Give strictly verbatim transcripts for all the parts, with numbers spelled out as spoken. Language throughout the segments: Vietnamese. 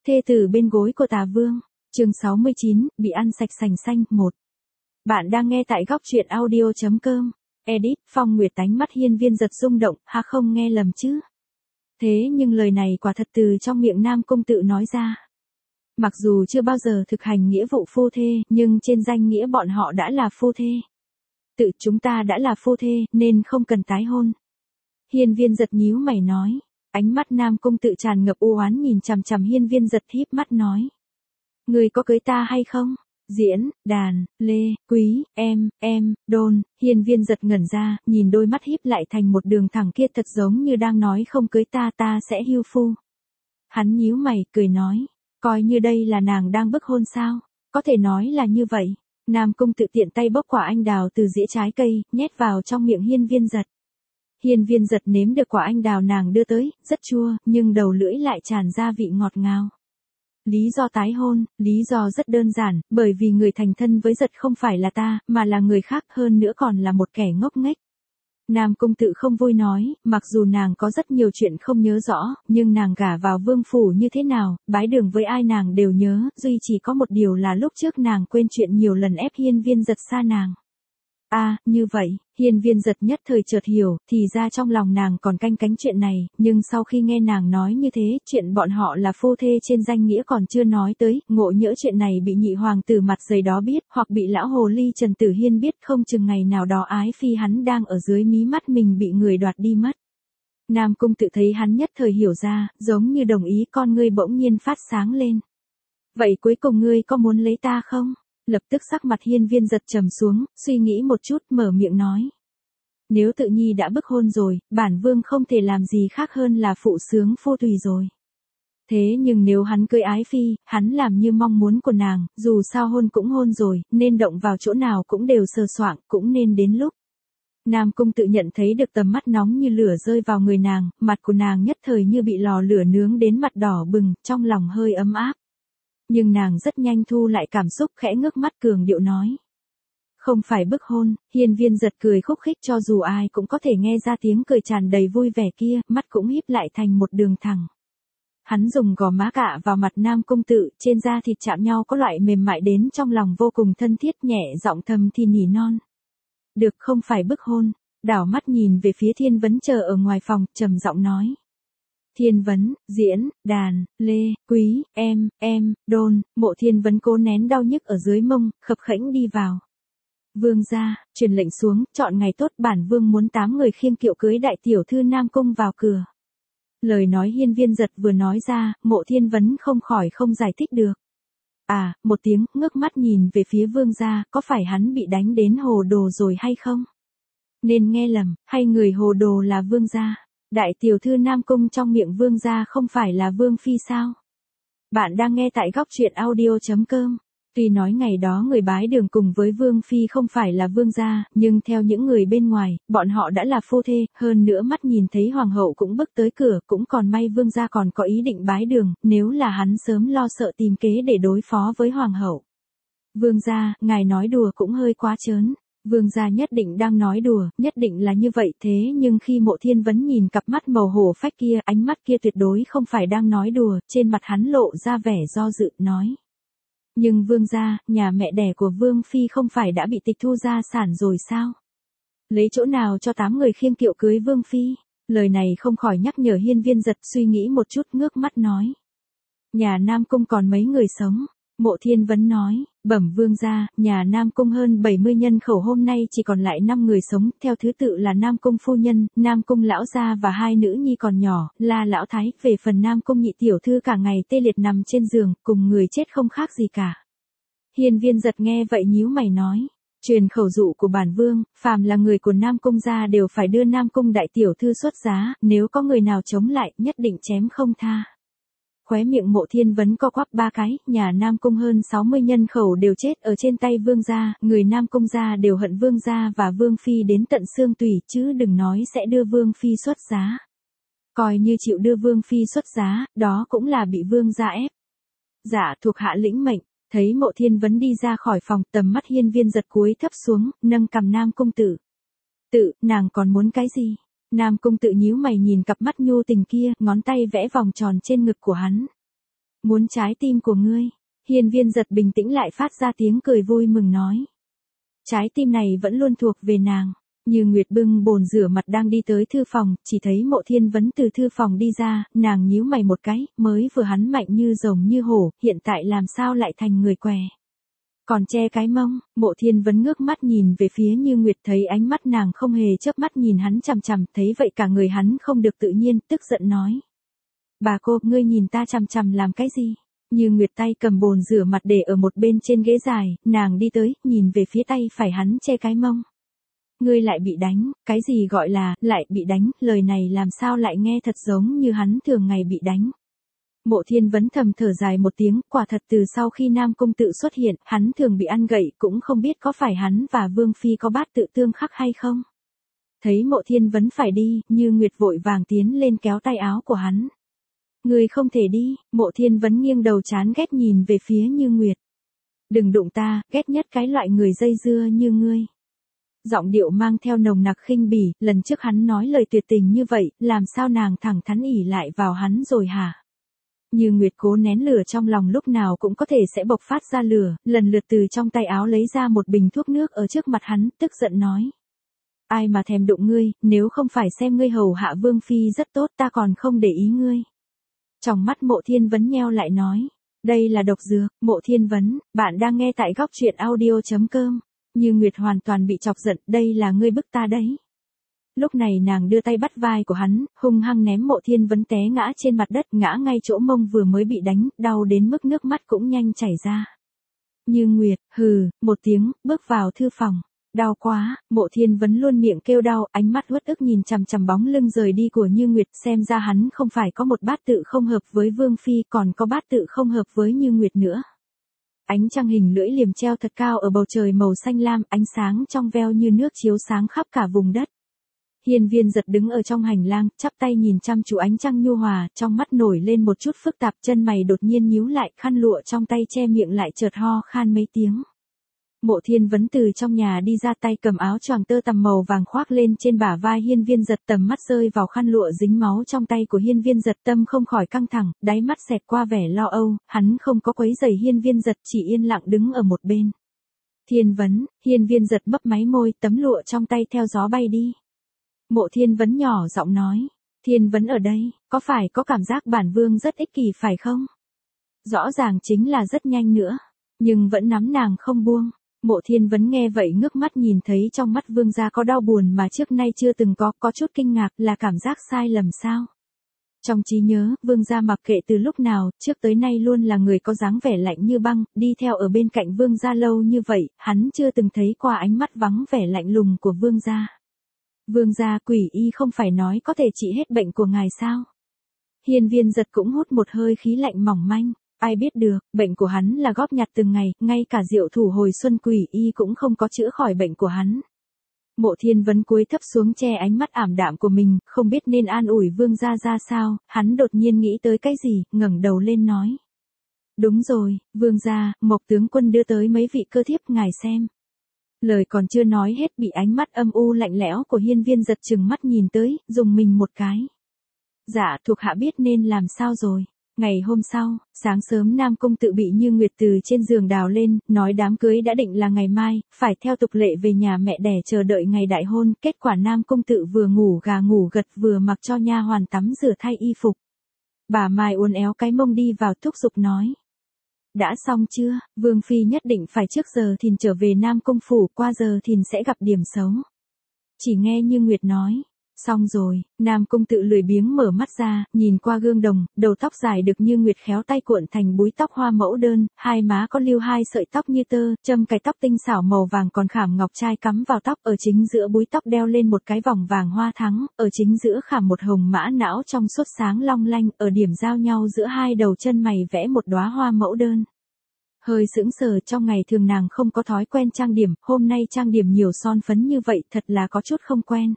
Thê tử bên gối của Tà Vương, chương sáu mươi chín, bị ăn sạch sành xanh, một. Bạn đang nghe tại góc truyện audio chấm com. Edit, Phong Nguyệt tánh mắt Hiên Viên giật rung động, ha không nghe lầm chứ. Thế nhưng lời này quả thật từ trong miệng Nam Cung tự nói ra. Mặc dù chưa bao giờ thực hành nghĩa vụ phu thê, nhưng trên danh nghĩa bọn họ đã là phu thê. Tự chúng ta đã là phu thê, nên không cần tái hôn. Hiên Viên giật nhíu mày nói. Ánh mắt Nam Cung tự tràn ngập u oán nhìn chằm chằm Hiên Viên giật híp mắt nói. Người có cưới ta hay không? Diễn, đàn, lê, quý, em, em, đôn. Hiên Viên giật ngẩn ra, nhìn đôi mắt híp lại thành một đường thẳng kia thật giống như đang nói không cưới ta ta sẽ hưu phu. Hắn nhíu mày, cười nói. Coi như đây là nàng đang bức hôn sao? Có thể nói là như vậy. Nam Cung tự tiện tay bóc quả anh đào từ rễ trái cây, nhét vào trong miệng Hiên Viên giật. Hiên Viên giật nếm được quả anh đào nàng đưa tới, rất chua, nhưng đầu lưỡi lại tràn ra vị ngọt ngào. Lý do tái hôn, lý do rất đơn giản, bởi vì người thành thân với giật không phải là ta, mà là người khác, hơn nữa còn là một kẻ ngốc nghếch. Nam Cung tự không vui nói, mặc dù nàng có rất nhiều chuyện không nhớ rõ, nhưng nàng gả vào vương phủ như thế nào, bái đường với ai nàng đều nhớ, duy chỉ có một điều là lúc trước nàng quên chuyện nhiều lần ép Hiên Viên giật xa nàng. À, như vậy, Hiên Viên giật nhất thời chợt hiểu, thì ra trong lòng nàng còn canh cánh chuyện này, nhưng sau khi nghe nàng nói như thế, chuyện bọn họ là phu thê trên danh nghĩa còn chưa nói tới, ngộ nhỡ chuyện này bị nhị hoàng tử mặt dày đó biết, hoặc bị lão hồ ly Trần Tử Hiên biết, không chừng ngày nào đó ái phi hắn đang ở dưới mí mắt mình bị người đoạt đi mất. Nam Cung tự thấy hắn nhất thời hiểu ra, giống như đồng ý, con ngươi bỗng nhiên phát sáng lên. Vậy cuối cùng ngươi có muốn lấy ta không? Lập tức sắc mặt Hiên Viên giật trầm xuống, suy nghĩ một chút, mở miệng nói. Nếu tự nhi đã bức hôn rồi, bản vương không thể làm gì khác hơn là phụ sướng phu tùy rồi. Thế nhưng nếu hắn cưới ái phi, hắn làm như mong muốn của nàng, dù sao hôn cũng hôn rồi, nên động vào chỗ nào cũng đều sờ soạng, cũng nên đến lúc. Nam Cung tự nhận thấy được tầm mắt nóng như lửa rơi vào người nàng, mặt của nàng nhất thời như bị lò lửa nướng đến mặt đỏ bừng, trong lòng hơi ấm áp. Nhưng nàng rất nhanh thu lại cảm xúc, khẽ ngước mắt cường điệu nói. Không phải bức hôn. Hiên Viên giật cười khúc khích, cho dù ai cũng có thể nghe ra tiếng cười tràn đầy vui vẻ kia, mắt cũng híp lại thành một đường thẳng. Hắn dùng gò má cạ vào mặt Nam Cung tự, trên da thịt chạm nhau có loại mềm mại đến trong lòng vô cùng thân thiết, nhẹ giọng thầm thì nỉ non. Được, không phải bức hôn. Đảo mắt nhìn về phía Thiên Vấn chờ ở ngoài phòng, trầm giọng nói. Thiên Vấn, diễn, đàn, lê, quý, em, em, đôn. Mộ Thiên Vấn cố nén đau nhức ở dưới mông, khập khẽnh đi vào. Vương gia, truyền lệnh xuống, chọn ngày tốt, bản vương muốn tám người khiêng kiệu cưới đại tiểu thư Nam Cung vào cửa. Lời nói Hiên Viên giật vừa nói ra, Mộ Thiên Vấn không khỏi không giải thích được. À, một tiếng, ngước mắt nhìn về phía vương gia, có phải hắn bị đánh đến hồ đồ rồi hay không? Nên nghe lầm, hay người hồ đồ là vương gia? Đại tiểu thư Nam Cung trong miệng vương gia không phải là vương phi sao? Bạn đang nghe tại góc truyện audio chấm com. Tuy nói ngày đó người bái đường cùng với vương phi không phải là vương gia, nhưng theo những người bên ngoài, bọn họ đã là phu thê, hơn nữa mắt nhìn thấy hoàng hậu cũng bước tới cửa, cũng còn may vương gia còn có ý định bái đường, nếu là hắn sớm lo sợ tìm kế để đối phó với hoàng hậu. Vương gia, ngài nói đùa cũng hơi quá trớn. Vương gia nhất định đang nói đùa, nhất định là như vậy, thế nhưng khi Mộ Thiên Vấn nhìn cặp mắt màu hổ phách kia, ánh mắt kia tuyệt đối không phải đang nói đùa, trên mặt hắn lộ ra vẻ do dự, nói. Nhưng vương gia, nhà mẹ đẻ của vương phi không phải đã bị tịch thu gia sản rồi sao? Lấy chỗ nào cho tám người khiêng kiệu cưới vương phi? Lời này không khỏi nhắc nhở Hiên Viên giật, suy nghĩ một chút, ngước mắt nói. Nhà Nam Cung còn mấy người sống? Mộ Thiên Vấn nói, bẩm vương gia, nhà Nam Cung hơn bảy mươi nhân khẩu hôm nay chỉ còn lại năm người sống, theo thứ tự là Nam Cung phu nhân, Nam Cung lão gia và hai nữ nhi còn nhỏ, là lão thái, về phần Nam Cung nhị tiểu thư cả ngày tê liệt nằm trên giường, cùng người chết không khác gì cả. Hiên Viên giật nghe vậy nhíu mày nói, truyền khẩu dụ của bản vương, phàm là người của Nam Cung gia đều phải đưa Nam Cung đại tiểu thư xuất giá, nếu có người nào chống lại, nhất định chém không tha. Khóe miệng Mộ Thiên Vấn co quắp ba cái, nhà Nam Cung hơn sáu mươi nhân khẩu đều chết ở trên tay vương gia, người Nam Cung gia đều hận vương gia và vương phi đến tận xương tủy, chứ đừng nói sẽ đưa vương phi xuất giá. Coi như chịu đưa vương phi xuất giá, đó cũng là bị vương gia ép. Dạ, thuộc hạ lĩnh mệnh. Thấy Mộ Thiên Vấn đi ra khỏi phòng, tầm mắt Hiên Viên giật cúi thấp xuống, nâng cằm Nam Cung tự. Tự, nàng còn muốn cái gì? Nam Cung tự nhíu mày nhìn cặp mắt nhu tình kia, ngón tay vẽ vòng tròn trên ngực của hắn. Muốn trái tim của ngươi. Hiên Viên Giật bình tĩnh lại phát ra tiếng cười vui mừng nói. Trái tim này vẫn luôn thuộc về nàng. Như Nguyệt bưng bồn rửa mặt đang đi tới thư phòng, chỉ thấy Mộ Thiên Vấn từ thư phòng đi ra, nàng nhíu mày một cái, mới vừa hắn mạnh như rồng như hổ, hiện tại làm sao lại thành người què. Còn che cái mông, Mộ Thiên Vấn ngước mắt nhìn về phía Như Nguyệt, thấy ánh mắt nàng không hề chớp mắt nhìn hắn chằm chằm, thấy vậy cả người hắn không được tự nhiên, tức giận nói. Bà cô, ngươi nhìn ta chằm chằm làm cái gì? Như Nguyệt tay cầm bồn rửa mặt để ở một bên trên ghế dài, nàng đi tới, nhìn về phía tay phải hắn che cái mông. Ngươi lại bị đánh, cái gì gọi là, lại bị đánh, lời này làm sao lại nghe thật giống như hắn thường ngày bị đánh. Mộ Thiên Vấn thầm thở dài một tiếng, quả thật từ sau khi Nam Cung Tự xuất hiện, hắn thường bị ăn gậy, cũng không biết có phải hắn và Vương Phi có bát tự tương khắc hay không. Thấy Mộ Thiên Vấn phải đi, Như Nguyệt vội vàng tiến lên kéo tay áo của hắn. Ngươi không thể đi, Mộ Thiên Vấn nghiêng đầu chán ghét nhìn về phía Như Nguyệt. Đừng đụng ta, ghét nhất cái loại người dây dưa như ngươi. Giọng điệu mang theo nồng nặc khinh bỉ, lần trước hắn nói lời tuyệt tình như vậy, làm sao nàng thẳng thắn ỉ lại vào hắn rồi hả? Như Nguyệt cố nén lửa trong lòng lúc nào cũng có thể sẽ bộc phát ra lửa, lần lượt từ trong tay áo lấy ra một bình thuốc nước ở trước mặt hắn, tức giận nói. Ai mà thèm đụng ngươi, nếu không phải xem ngươi hầu hạ Vương Phi rất tốt ta còn không để ý ngươi. Trong mắt Mộ Thiên Vấn nheo lại nói. Đây là độc dược, Mộ Thiên Vấn, bạn đang nghe tại góc truyện audio chấm com. Như Nguyệt hoàn toàn bị chọc giận, đây là ngươi bức ta đấy. Lúc này nàng đưa tay bắt vai của hắn, hung hăng ném Mộ Thiên Vấn té ngã trên mặt đất, ngã ngay chỗ mông vừa mới bị đánh, đau đến mức nước mắt cũng nhanh chảy ra. Như Nguyệt, hừ, một tiếng, bước vào thư phòng. Đau quá, Mộ Thiên Vấn luôn miệng kêu đau, ánh mắt uất ức nhìn chằm chằm bóng lưng rời đi của Như Nguyệt, xem ra hắn không phải có một bát tự không hợp với Vương Phi, còn có bát tự không hợp với Như Nguyệt nữa. Ánh trăng hình lưỡi liềm treo thật cao ở bầu trời màu xanh lam, ánh sáng trong veo như nước chiếu sáng khắp cả vùng đất. Hiên Viên Giật đứng ở trong hành lang, chắp tay nhìn chăm chú ánh trăng nhu hòa, trong mắt nổi lên một chút phức tạp, chân mày đột nhiên nhíu lại, khăn lụa trong tay che miệng lại chợt ho khan mấy tiếng. Mộ Thiên Vấn từ trong nhà đi ra, tay cầm áo choàng tơ tằm màu vàng khoác lên trên bả vai Hiên Viên Giật, tầm mắt rơi vào khăn lụa dính máu trong tay của Hiên Viên Giật, tâm không khỏi căng thẳng, đáy mắt xẹt qua vẻ lo âu, hắn không có quấy rầy Hiên Viên Giật, chỉ yên lặng đứng ở một bên. Thiên Vấn, Hiên Viên Giật mấp máy môi, tấm lụa trong tay theo gió bay đi. Mộ Thiên Vấn nhỏ giọng nói, Thiên Vấn ở đây, có phải có cảm giác bản vương rất ích kỷ phải không? Rõ ràng chính là rất nhanh nữa, nhưng vẫn nắm nàng không buông. Mộ Thiên Vấn nghe vậy ngước mắt nhìn thấy trong mắt vương gia có đau buồn mà trước nay chưa từng có, có chút kinh ngạc, là cảm giác sai lầm sao? Trong trí nhớ, vương gia mặc kệ từ lúc nào, trước tới nay luôn là người có dáng vẻ lạnh như băng, đi theo ở bên cạnh vương gia lâu như vậy, hắn chưa từng thấy qua ánh mắt vắng vẻ lạnh lùng của vương gia. Vương gia, quỷ y không phải nói có thể trị hết bệnh của ngài sao? Hiên Viên Giật cũng hút một hơi khí lạnh mỏng manh. Ai biết được, bệnh của hắn là góp nhặt từng ngày, ngay cả Diệu Thủ hồi xuân quỷ y cũng không có chữa khỏi bệnh của hắn. Mộ Thiên Vấn cúi thấp xuống che ánh mắt ảm đạm của mình, không biết nên an ủi vương gia ra sao, hắn đột nhiên nghĩ tới cái gì, ngẩng đầu lên nói. Đúng rồi, vương gia, Mộc tướng quân đưa tới mấy vị cơ thiếp, ngài xem. Lời còn chưa nói hết bị ánh mắt âm u lạnh lẽo của Hiên Viên Giật chừng mắt nhìn tới, dùng mình một cái. Dạ, thuộc hạ biết nên làm sao rồi. Ngày hôm sau, sáng sớm Nam Cung Tự bị Như Nguyệt từ trên giường đào lên, nói đám cưới đã định là ngày mai, phải theo tục lệ về nhà mẹ đẻ chờ đợi ngày đại hôn, kết quả Nam Cung Tự vừa ngủ gà ngủ gật vừa mặc cho nha hoàn tắm rửa thay y phục. Bà Mai uốn éo cái mông đi vào thúc giục nói. Đã xong chưa, Vương Phi nhất định phải trước giờ thìn trở về Nam Cung Phủ, qua giờ thìn sẽ gặp điểm xấu. Chỉ nghe Như Nguyệt nói. Xong rồi, Nam Cung Tự lười biếng mở mắt ra, nhìn qua gương đồng, đầu tóc dài được Như Nguyệt khéo tay cuộn thành búi tóc hoa mẫu đơn, hai má có lưu hai sợi tóc như tơ, châm cài tóc tinh xảo màu vàng còn khảm ngọc trai cắm vào tóc, ở chính giữa búi tóc đeo lên một cái vòng vàng hoa thắng, ở chính giữa khảm một hồng mã não trong suốt sáng long lanh, ở điểm giao nhau giữa hai đầu chân mày vẽ một đóa hoa mẫu đơn. Hơi sững sờ, trong ngày thường nàng không có thói quen trang điểm, hôm nay trang điểm nhiều son phấn như vậy thật là có chút không quen.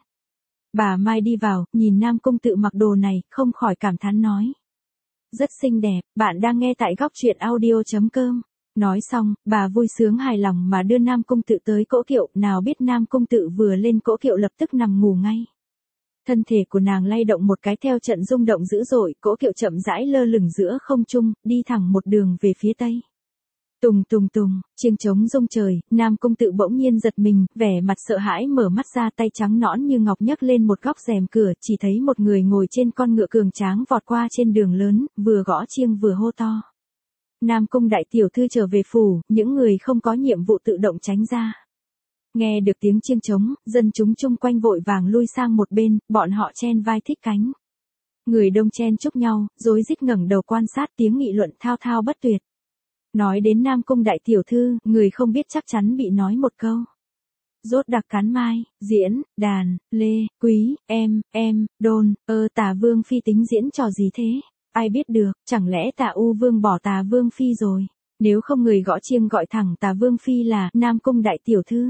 Bà Mai đi vào, nhìn Nam Cung Tự mặc đồ này, không khỏi cảm thán nói. Rất xinh đẹp, bạn đang nghe tại góc truyện audio chấm com. Nói xong, bà vui sướng hài lòng mà đưa Nam Cung Tự tới cỗ kiệu, nào biết Nam Cung Tự vừa lên cỗ kiệu lập tức nằm ngủ ngay. Thân thể của nàng lay động một cái theo trận rung động dữ dội, cỗ kiệu chậm rãi lơ lửng giữa không trung, đi thẳng một đường về phía tây. Tùng tùng tùng, chiêng trống rung trời, Nam Cung Tự bỗng nhiên giật mình, vẻ mặt sợ hãi mở mắt ra, tay trắng nõn như ngọc nhấc lên một góc rèm cửa, chỉ thấy một người ngồi trên con ngựa cường tráng vọt qua trên đường lớn, vừa gõ chiêng vừa hô to. Nam Cung đại tiểu thư trở về phủ, những người không có nhiệm vụ tự động tránh ra. Nghe được tiếng chiêng trống, dân chúng chung quanh vội vàng lui sang một bên, bọn họ chen vai thích cánh. Người đông chen chúc nhau, rối rít ngẩng đầu quan sát, tiếng nghị luận thao thao bất tuyệt. Nói đến Nam Cung đại tiểu thư, người không biết chắc chắn bị nói một câu. Rốt đặc cán mai, diễn, đàn, lê, quý, em, em, đôn, ơ Tà Vương phi tính diễn trò gì thế? Ai biết được, chẳng lẽ Tà U Vương bỏ Tà Vương phi rồi? Nếu không người gõ chiêng gọi thẳng Tà Vương phi là Nam Cung đại tiểu thư.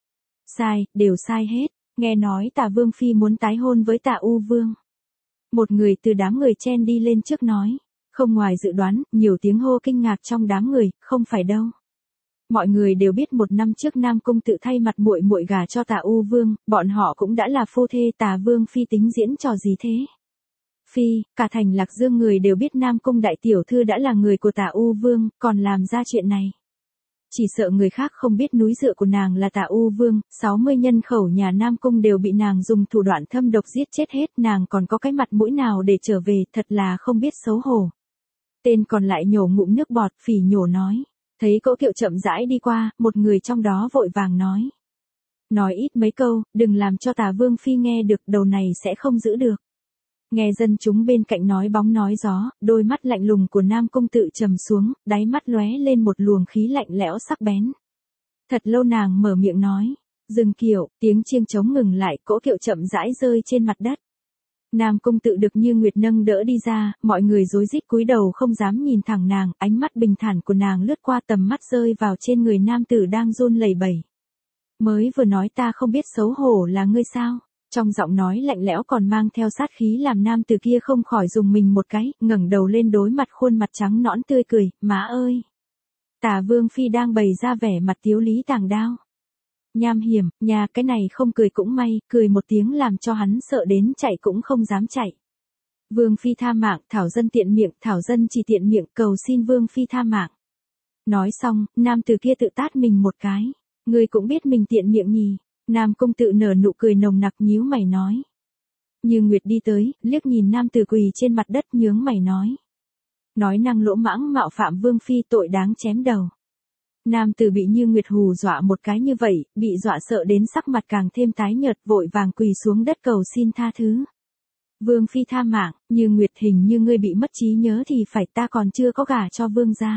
Sai, đều sai hết, nghe nói Tà Vương phi muốn tái hôn với Tà U Vương. Một người từ đám người chen đi lên trước nói. Không ngoài dự đoán, nhiều tiếng hô kinh ngạc trong đám người, không phải đâu. Mọi người đều biết một năm trước Nam Cung Tự thay mặt muội muội gả cho Tà U Vương, bọn họ cũng đã là phu thê, Tà Vương phi tính diễn trò gì thế? Phi, cả thành Lạc Dương người đều biết Nam Cung đại tiểu thư đã là người của Tà U Vương, còn làm ra chuyện này. Chỉ sợ người khác không biết núi dựa của nàng là Tà U Vương, sáu mươi nhân khẩu nhà Nam Cung đều bị nàng dùng thủ đoạn thâm độc giết chết hết, nàng còn có cái mặt mũi nào để trở về, thật là không biết xấu hổ. Tên còn lại nhổ ngụm nước bọt, phỉ nhổ nói. Thấy cỗ kiệu chậm rãi đi qua, một người trong đó vội vàng nói. Nói ít mấy câu, đừng làm cho Tà Vương phi nghe được, đầu này sẽ không giữ được. Nghe dân chúng bên cạnh nói bóng nói gió, đôi mắt lạnh lùng của Nam Cung Tự trầm xuống, đáy mắt lóe lên một luồng khí lạnh lẽo sắc bén. Thật lâu nàng mở miệng nói. Dừng kiệu, tiếng chiêng trống ngừng lại, cỗ kiệu chậm rãi rơi trên mặt đất. Nam Cung Tự được Như Nguyệt nâng đỡ đi ra, mọi người rối rít cúi đầu không dám nhìn thẳng nàng, ánh mắt bình thản của nàng lướt qua tầm mắt rơi vào trên người nam tử đang run lẩy bẩy. Mới vừa nói ta không biết xấu hổ là ngươi sao? Trong giọng nói lạnh lẽo còn mang theo sát khí làm nam tử kia không khỏi dùng mình một cái, ngẩng đầu lên đối mặt khuôn mặt trắng nõn tươi cười, má ơi! Tà Vương phi đang bày ra vẻ mặt tiếu lý tàng đao. Nham hiểm, nhà cái này không cười cũng may, cười một tiếng làm cho hắn sợ đến chạy cũng không dám chạy. Vương phi tha mạng, thảo dân tiện miệng, thảo dân chỉ tiện miệng, cầu xin Vương phi tha mạng. Nói xong, nam tử kia tự tát mình một cái. Ngươi cũng biết mình tiện miệng nhỉ? Nam Cung Tự nở nụ cười nồng nặc nhíu mày nói. Như Nguyệt đi tới, liếc nhìn nam tử quỳ trên mặt đất nhướng mày nói. Nói năng lỗ mãng mạo phạm Vương phi, tội đáng chém đầu. Nam tử bị Như Nguyệt hù dọa một cái như vậy, bị dọa sợ đến sắc mặt càng thêm tái nhợt, vội vàng quỳ xuống đất cầu xin tha thứ. Vương phi tha mạng, Như Nguyệt, hình như ngươi bị mất trí nhớ thì phải, ta còn chưa có gả cho vương gia.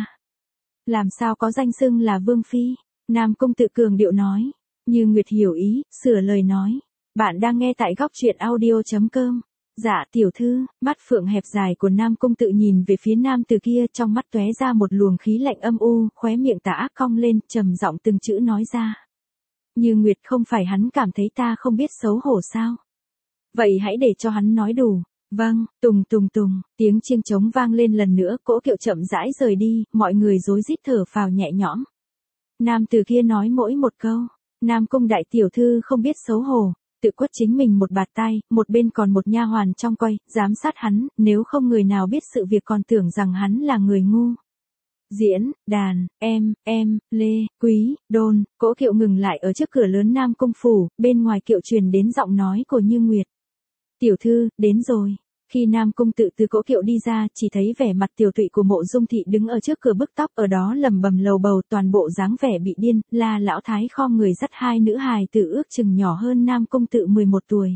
Làm sao có danh xưng là Vương phi? Nam Cung Tự cường điệu nói. Như Nguyệt hiểu ý, sửa lời nói. Bạn đang nghe tại góc truyện audio chấm com. Dạ tiểu thư, mắt phượng hẹp dài của Nam Cung Tự nhìn về phía nam từ kia, trong mắt tóe ra một luồng khí lạnh âm u, khóe miệng tà ác cong lên, trầm giọng từng chữ nói ra. Như Nguyệt, không phải hắn cảm thấy ta không biết xấu hổ sao? Vậy hãy để cho hắn nói đủ. Vâng, tùng tùng tùng, tiếng chiêng trống vang lên lần nữa, cỗ kiệu chậm rãi rời đi, mọi người rối rít thở phào nhẹ nhõm. Nam từ kia nói mỗi một câu. Nam Cung đại tiểu thư không biết xấu hổ, tự quất chính mình một bạt tai, một bên còn một nha hoàn trong coi, giám sát hắn, nếu không người nào biết sự việc còn tưởng rằng hắn là người ngu. Diễn, đàn, em, em, lê, quý, đôn, cỗ kiệu ngừng lại ở trước cửa lớn Nam Cung phủ, bên ngoài kiệu truyền đến giọng nói của Như Nguyệt. Tiểu thư, đến rồi. Khi Nam Cung Tự từ cỗ kiệu đi ra, chỉ thấy vẻ mặt tiểu tụy của Mộ Dung Thị đứng ở trước cửa bức tóc, ở đó lầm bầm lầu bầu, toàn bộ dáng vẻ bị điên, là lão thái khom người dắt hai nữ hài tử ước chừng nhỏ hơn Nam Cung Tự mười một tuổi.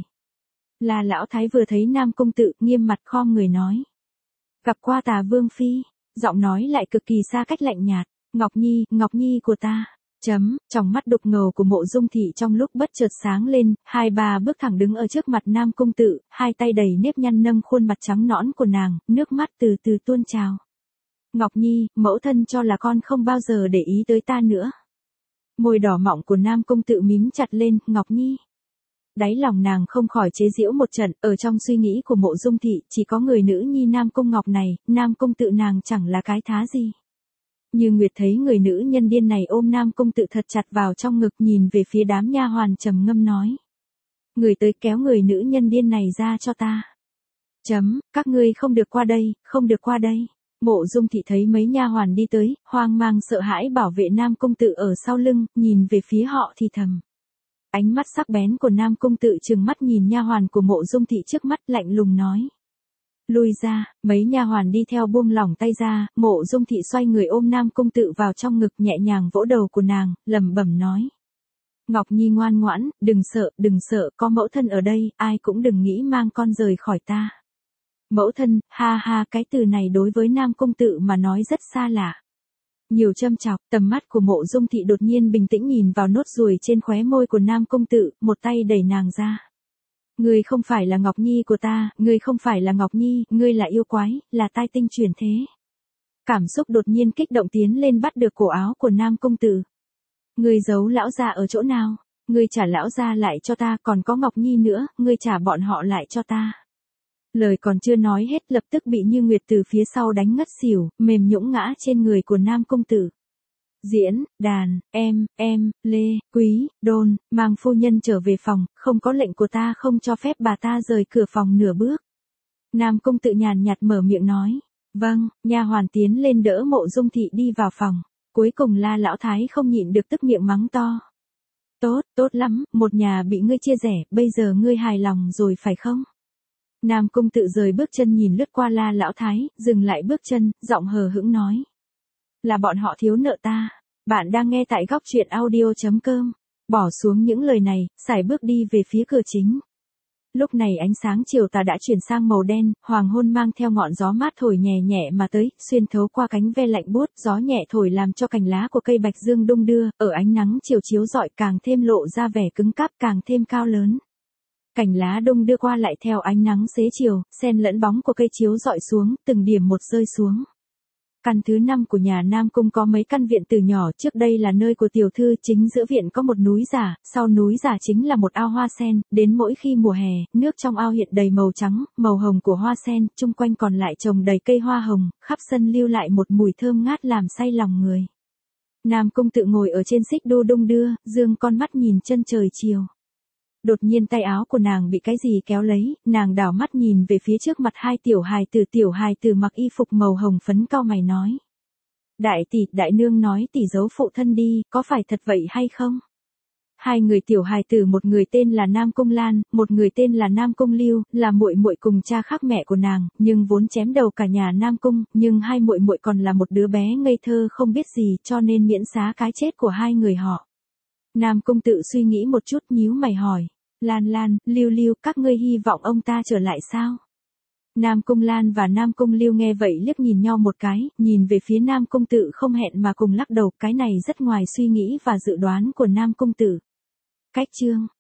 Là lão thái vừa thấy Nam Cung Tự, nghiêm mặt khom người nói. Gặp qua Tà Vương phi, giọng nói lại cực kỳ xa cách lạnh nhạt. Ngọc Nhi, Ngọc Nhi của ta. Chấm, trong mắt đục ngầu của Mộ Dung Thị trong lúc bất chợt sáng lên, hai ba bước thẳng đứng ở trước mặt Nam Cung Tự, hai tay đầy nếp nhăn nâng khuôn mặt trắng nõn của nàng, nước mắt từ từ tuôn trào. Ngọc Nhi, mẫu thân cho là con không bao giờ để ý tới ta nữa. Môi đỏ mọng của Nam Cung Tự mím chặt lên, Ngọc Nhi. Đáy lòng nàng không khỏi chế giễu một trận, ở trong suy nghĩ của Mộ Dung Thị, chỉ có người nữ nhi Nam Cung Ngọc này, Nam Cung Tự nàng chẳng là cái thá gì. Như Nguyệt thấy người nữ nhân điên này ôm Nam Cung Tự thật chặt vào trong ngực, nhìn về phía đám nha hoàn trầm ngâm nói. Người tới kéo người nữ nhân điên này ra cho ta. Chấm, các ngươi không được qua đây, không được qua đây. Mộ Dung Thị thấy mấy nha hoàn đi tới, hoang mang sợ hãi bảo vệ Nam Cung Tự ở sau lưng, nhìn về phía họ thì thầm. Ánh mắt sắc bén của Nam Cung Tự trừng mắt nhìn nha hoàn của Mộ Dung Thị trước mắt, lạnh lùng nói. Lui ra, mấy nha hoàn đi theo buông lỏng tay ra, Mộ Dung Thị xoay người ôm Nam Cung Tự vào trong ngực, nhẹ nhàng vỗ đầu của nàng, lẩm bẩm nói. Ngọc Nhi ngoan ngoãn, đừng sợ, đừng sợ, có mẫu thân ở đây, ai cũng đừng nghĩ mang con rời khỏi ta. Mẫu thân, ha ha, cái từ này đối với Nam Cung Tự mà nói rất xa lạ. Nhiều châm chọc, tầm mắt của Mộ Dung Thị đột nhiên bình tĩnh nhìn vào nốt ruồi trên khóe môi của Nam Cung Tự, một tay đẩy nàng ra. Ngươi không phải là Ngọc Nhi của ta, ngươi không phải là Ngọc Nhi, ngươi là yêu quái, là tai tinh chuyển thế. Cảm xúc đột nhiên kích động tiến lên bắt được cổ áo của Nam Cung Tự. Ngươi giấu lão gia ở chỗ nào? Ngươi trả lão gia lại cho ta, còn có Ngọc Nhi nữa, ngươi trả bọn họ lại cho ta. Lời còn chưa nói hết lập tức bị Như Nguyệt từ phía sau đánh ngất xỉu, mềm nhũn ngã trên người của Nam Cung Tự. Diễn, đàn, em, em, Lê, Quý, Đôn, mang phu nhân trở về phòng, không có lệnh của ta không cho phép bà ta rời cửa phòng nửa bước. Nam Cung Tự nhàn nhạt mở miệng nói. Vâng, nha hoàn tiến lên đỡ Mộ Dung Thị đi vào phòng. Cuối cùng La Lão Thái không nhịn được tức miệng mắng to. Tốt, tốt lắm, một nhà bị ngươi chia rẽ, bây giờ ngươi hài lòng rồi phải không? Nam Cung Tự rời bước chân nhìn lướt qua La Lão Thái, dừng lại bước chân, giọng hờ hững nói. Là bọn họ thiếu nợ ta. Bạn đang nghe tại góc truyện audio chấm com. Bỏ xuống những lời này, sải bước đi về phía cửa chính. Lúc này ánh sáng chiều tà đã chuyển sang màu đen, hoàng hôn mang theo ngọn gió mát thổi nhẹ nhẹ mà tới, xuyên thấu qua cánh ve lạnh buốt, gió nhẹ thổi làm cho cành lá của cây bạch dương đung đưa, ở ánh nắng chiều chiếu rọi càng thêm lộ ra vẻ cứng cáp, càng thêm cao lớn. Cành lá đung đưa qua lại theo ánh nắng xế chiều, xen lẫn bóng của cây chiếu rọi xuống, từng điểm một rơi xuống. Căn thứ năm của nhà Nam Cung có mấy căn viện từ nhỏ, trước đây là nơi của tiểu thư, chính giữa viện có một núi giả, sau núi giả chính là một ao hoa sen, đến mỗi khi mùa hè, nước trong ao hiện đầy màu trắng, màu hồng của hoa sen, chung quanh còn lại trồng đầy cây hoa hồng, khắp sân lưu lại một mùi thơm ngát làm say lòng người. Nam Cung Tự ngồi ở trên xích đu đung đưa, dương con mắt nhìn chân trời chiều. Đột nhiên tay áo của nàng bị cái gì kéo lấy, nàng đảo mắt nhìn về phía trước mặt hai tiểu hài tử, tiểu hài tử mặc y phục màu hồng phấn cau mày nói. Đại tỷ, đại nương nói tỷ giấu phụ thân đi, có phải thật vậy hay không? Hai người tiểu hài tử, một người tên là Nam Cung Lan, một người tên là Nam Cung Lưu, là muội muội cùng cha khác mẹ của nàng, nhưng vốn chém đầu cả nhà Nam Cung, nhưng hai muội muội còn là một đứa bé ngây thơ không biết gì, cho nên miễn xá cái chết của hai người họ. Nam Cung Tự suy nghĩ một chút, nhíu mày hỏi. Lan Lan, Lưu Lưu, các ngươi hy vọng ông ta trở lại sao? Nam Cung Lan và Nam Cung Lưu nghe vậy liếc nhìn nhau một cái, nhìn về phía Nam Cung Tự không hẹn mà cùng lắc đầu, cái này rất ngoài suy nghĩ và dự đoán của Nam Cung Tự. Cách chương